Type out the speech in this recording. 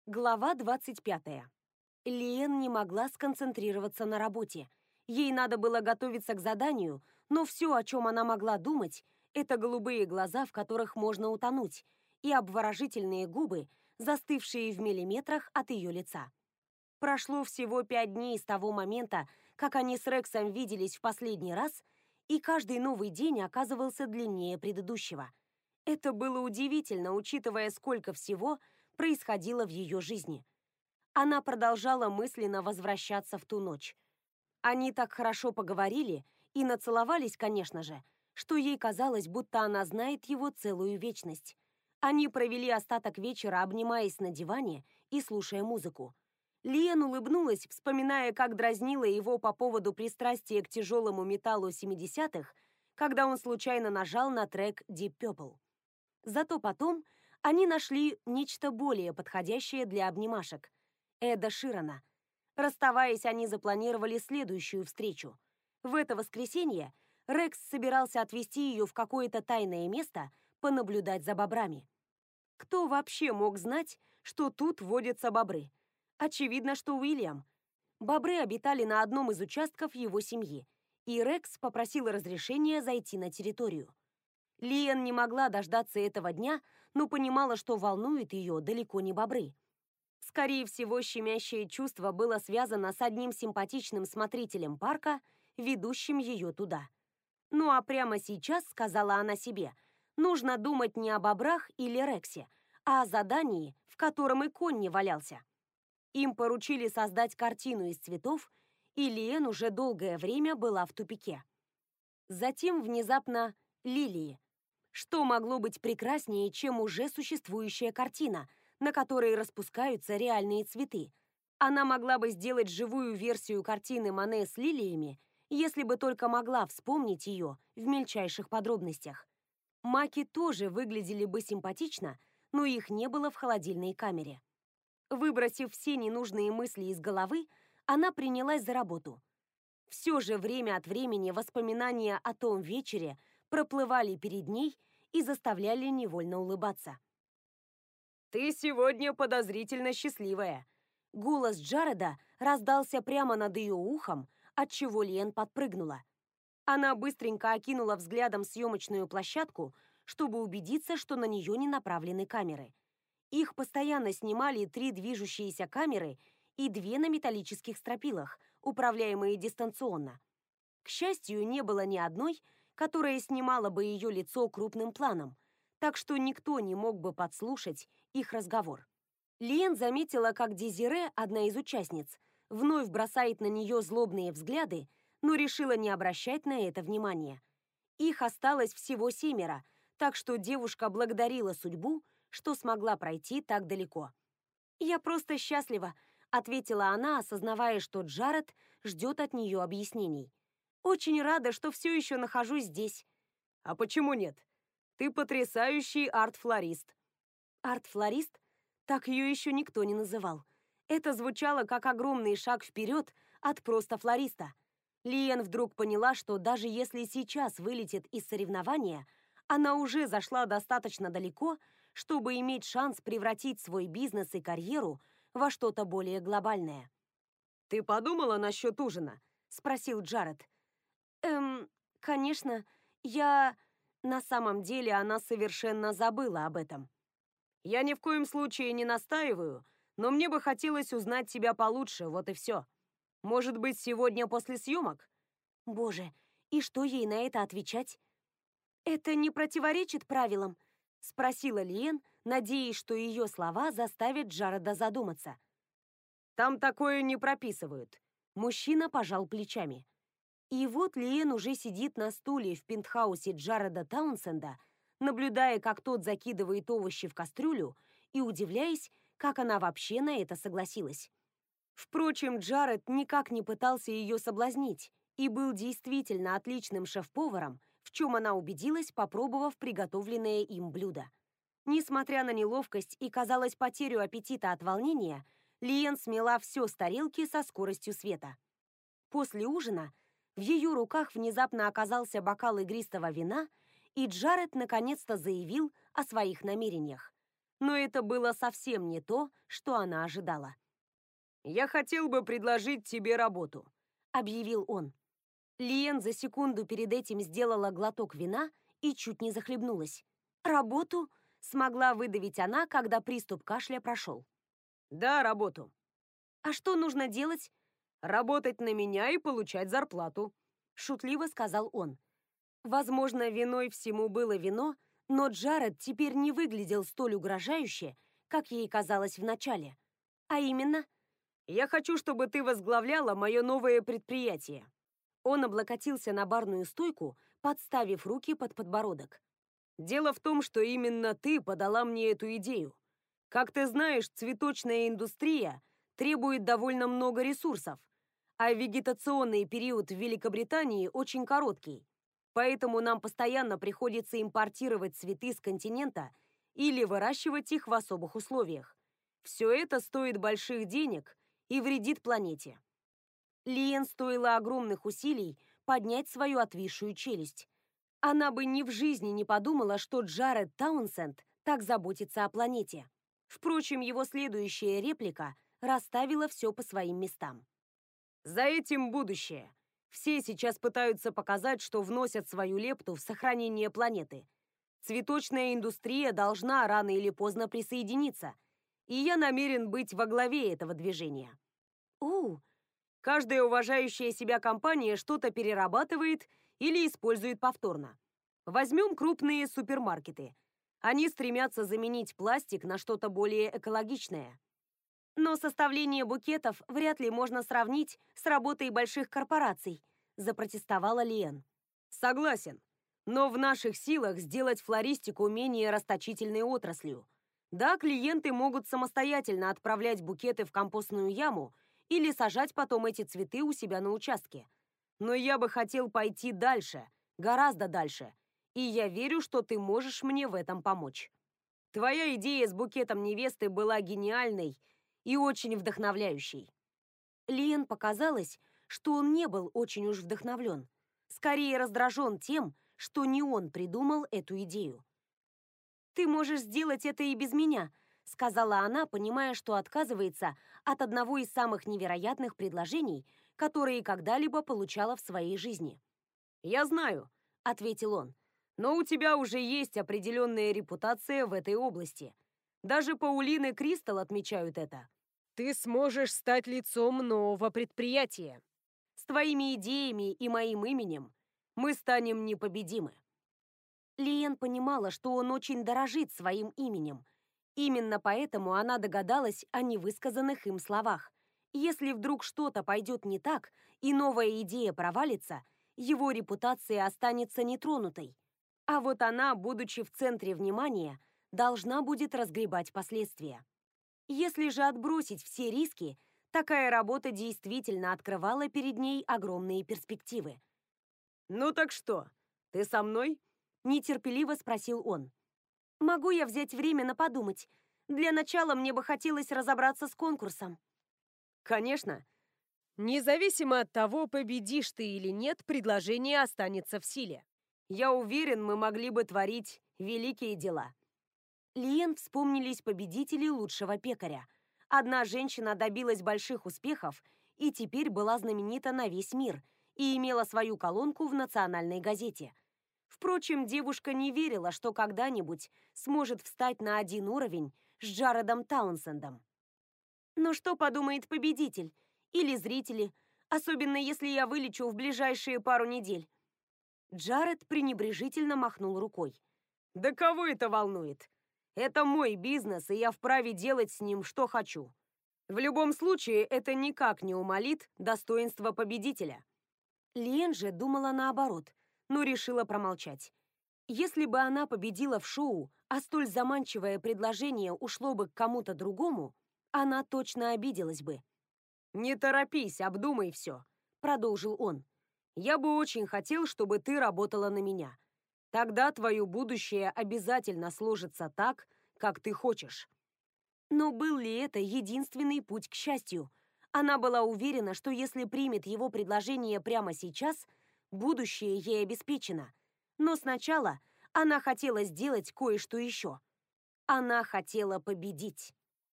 Глава 25. Лиэн не могла сконцентрироваться на работе. Ей надо было готовиться к заданию, но все, о чем она могла думать, это голубые глаза, в которых можно утонуть, и обворожительные губы, застывшие в миллиметрах от ее лица. Прошло всего 5 дней с того момента, как они с Рексом виделись в последний раз, и каждый новый день оказывался длиннее предыдущего. Это было удивительно, учитывая, сколько всего происходило в ее жизни. Она продолжала мысленно возвращаться в ту ночь. Они так хорошо поговорили и нацеловались, конечно же, что ей казалось, будто она знает его целую вечность. Они провели остаток вечера, обнимаясь на диване и слушая музыку. Лиэн улыбнулась, вспоминая, как дразнила его по поводу пристрастия к тяжелому металлу 70-х, когда он случайно нажал на трек Deep Purple. Зато потом они нашли нечто более подходящее для обнимашек – Эда Ширана. Расставаясь, они запланировали следующую встречу. В это воскресенье Рекс собирался отвезти ее в какое-то тайное место понаблюдать за бобрами. Кто вообще мог знать, что тут водятся бобры? Очевидно, что Уильям. Бобры обитали на одном из участков его семьи, и Рекс попросил разрешения зайти на территорию. Лиэн не могла дождаться этого дня, но понимала, что волнует ее далеко не бобры. Скорее всего, щемящее чувство было связано с одним симпатичным смотрителем парка, ведущим ее туда. Ну а прямо сейчас, сказала она себе, нужно думать не о бобрах или Рексе, а о задании, в котором и конь не валялся. Им поручили создать картину из цветов, и Лиэн уже долгое время была в тупике. Затем внезапно лилии. Что могло быть прекраснее, чем уже существующая картина, на которой распускаются реальные цветы? Она могла бы сделать живую версию картины Мане с лилиями, если бы только могла вспомнить ее в мельчайших подробностях. Маки тоже выглядели бы симпатично, но их не было в холодильной камере. Выбросив все ненужные мысли из головы, она принялась за работу. Все же время от времени воспоминания о том вечере проплывали перед ней и заставляли невольно улыбаться. «Ты сегодня подозрительно счастливая!» Голос Джареда раздался прямо над ее ухом, отчего Лиэн подпрыгнула. Она быстренько окинула взглядом съемочную площадку, чтобы убедиться, что на нее не направлены камеры. Их постоянно снимали 3 движущиеся камеры и 2 на металлических стропилах, управляемые дистанционно. К счастью, не было ни одной, которая снимала бы ее лицо крупным планом, так что никто не мог бы подслушать их разговор. Лиэн заметила, как Дезире, одна из участниц, вновь бросает на нее злобные взгляды, но решила не обращать на это внимания. Их осталось всего 7, так что девушка благодарила судьбу, что смогла пройти так далеко. «Я просто счастлива», — ответила она, осознавая, что Джаред ждет от нее объяснений. «Очень рада, что все еще нахожусь здесь». «А почему нет? Ты потрясающий арт-флорист». Арт-флорист? Так ее еще никто не называл. Это звучало как огромный шаг вперед от просто флориста. Лиэн вдруг поняла, что даже если сейчас вылетит из соревнования, она уже зашла достаточно далеко, чтобы иметь шанс превратить свой бизнес и карьеру во что-то более глобальное. «Ты подумала насчет ужина?» – спросил Джаред. Конечно, я... На самом деле она совершенно забыла об этом. «Я ни в коем случае не настаиваю, но мне бы хотелось узнать тебя получше, вот и все. Может быть, сегодня после съемок?» Боже, и что ей на это отвечать? «Это не противоречит правилам?» — спросила Лиэн, надеясь, что ее слова заставят Джареда задуматься. «Там такое не прописывают». Мужчина пожал плечами. И вот Лиэн уже сидит на стуле в пентхаусе Джареда Таунсенда, наблюдая, как тот закидывает овощи в кастрюлю, и удивляясь, как она вообще на это согласилась. Впрочем, Джаред никак не пытался ее соблазнить и был действительно отличным шеф-поваром, в чем она убедилась, попробовав приготовленное им блюдо. Несмотря на неловкость и, казалось, потерю аппетита от волнения, Лиэн смела все с тарелки со скоростью света. После ужина в ее руках внезапно оказался бокал игристого вина, и Джаред наконец-то заявил о своих намерениях. но это было совсем не то, что она ожидала. «Я хотел бы предложить тебе работу», — объявил он. Лиен за секунду перед этим сделала глоток вина и чуть не захлебнулась. «Работу?» — смогла выдавить она, когда приступ кашля прошел. «Да, работу». «А что нужно делать?» «Работать на меня и получать зарплату», — шутливо сказал он. Возможно, виной всему было вино, но Джаред теперь не выглядел столь угрожающе, как ей казалось вначале. А именно, «Я хочу, чтобы ты возглавляла мое новое предприятие». он облокотился на барную стойку, подставив руки под подбородок. «Дело в том, что именно ты подала мне эту идею. Как ты знаешь, цветочная индустрия требует довольно много ресурсов, а вегетационный период в Великобритании очень короткий. Поэтому нам постоянно приходится импортировать цветы с континента или выращивать их в особых условиях. Все это стоит больших денег и вредит планете». Лиен стоило огромных усилий поднять свою отвисшую челюсть. Она бы ни в жизни не подумала, что Джаред Таунсенд так заботится о планете. Впрочем, его следующая реплика расставила все по своим местам. «За этим будущее. Все сейчас пытаются показать, что вносят свою лепту в сохранение планеты. Цветочная индустрия должна рано или поздно присоединиться, и я намерен быть во главе этого движения». «Оу, Каждая уважающая себя компания что-то перерабатывает или использует повторно. Возьмем крупные супермаркеты. Они стремятся заменить пластик на что-то более экологичное. но составление букетов вряд ли можно сравнить с работой больших корпораций», запротестовала Лиен. Согласен. Но в наших силах сделать флористику менее расточительной отраслью. Да, клиенты могут самостоятельно отправлять букеты в компостную яму или сажать потом эти цветы у себя на участке. Но я бы хотел пойти дальше, гораздо дальше. И я верю, что ты можешь мне в этом помочь. Твоя идея с букетом невесты была гениальной и очень вдохновляющей. Лиен показалось, что он не был очень уж вдохновлен. Скорее раздражен тем, что не он придумал эту идею. «Ты можешь сделать это и без меня», — сказала она, понимая, что отказывается от одного из самых невероятных предложений, которые когда-либо получала в своей жизни. «Я знаю», — ответил он, «но у тебя уже есть определенная репутация в этой области. Даже Паулин и Кристал отмечают это. Ты сможешь стать лицом нового предприятия. С твоими идеями и моим именем мы станем непобедимы». Лиен понимала, что он очень дорожит своим именем. Именно поэтому она догадалась о невысказанных им словах. Если вдруг что-то пойдет не так, и новая идея провалится, его репутация останется нетронутой. А вот она, будучи в центре внимания, должна будет разгребать последствия. Если же отбросить все риски, такая работа действительно открывала перед ней огромные перспективы. «Ну так что, ты со мной?» — нетерпеливо спросил он. «Могу я взять время на подумать? Для начала мне бы хотелось разобраться с конкурсом». «Конечно. Независимо от того, победишь ты или нет, предложение останется в силе. Я уверен, мы могли бы творить великие дела». Лиен вспомнились победители лучшего пекаря. Одна женщина добилась больших успехов и теперь была знаменита на весь мир и имела свою колонку в национальной газете. Впрочем, девушка не верила, что когда-нибудь сможет встать на один уровень с Джаредом Таунсендом. Но что подумает победитель? Или зрители? Особенно если я вылечу в ближайшие пару недель. Джаред пренебрежительно махнул рукой. «Да кого это волнует? Это мой бизнес, и я вправе делать с ним, что хочу. В любом случае, это никак не умалит достоинство победителя». Лиен же думала наоборот, но решила промолчать. Если бы она победила в шоу, а столь заманчивое предложение ушло бы к кому-то другому, она точно обиделась бы. «Не торопись, обдумай все», — продолжил он. «Я бы очень хотел, чтобы ты работала на меня. Тогда твое будущее обязательно сложится так, как ты хочешь». Но был ли это единственный путь к счастью? Она была уверена, что если примет его предложение прямо сейчас, будущее ей обеспечено. Но сначала она хотела сделать кое-что еще. Она хотела победить.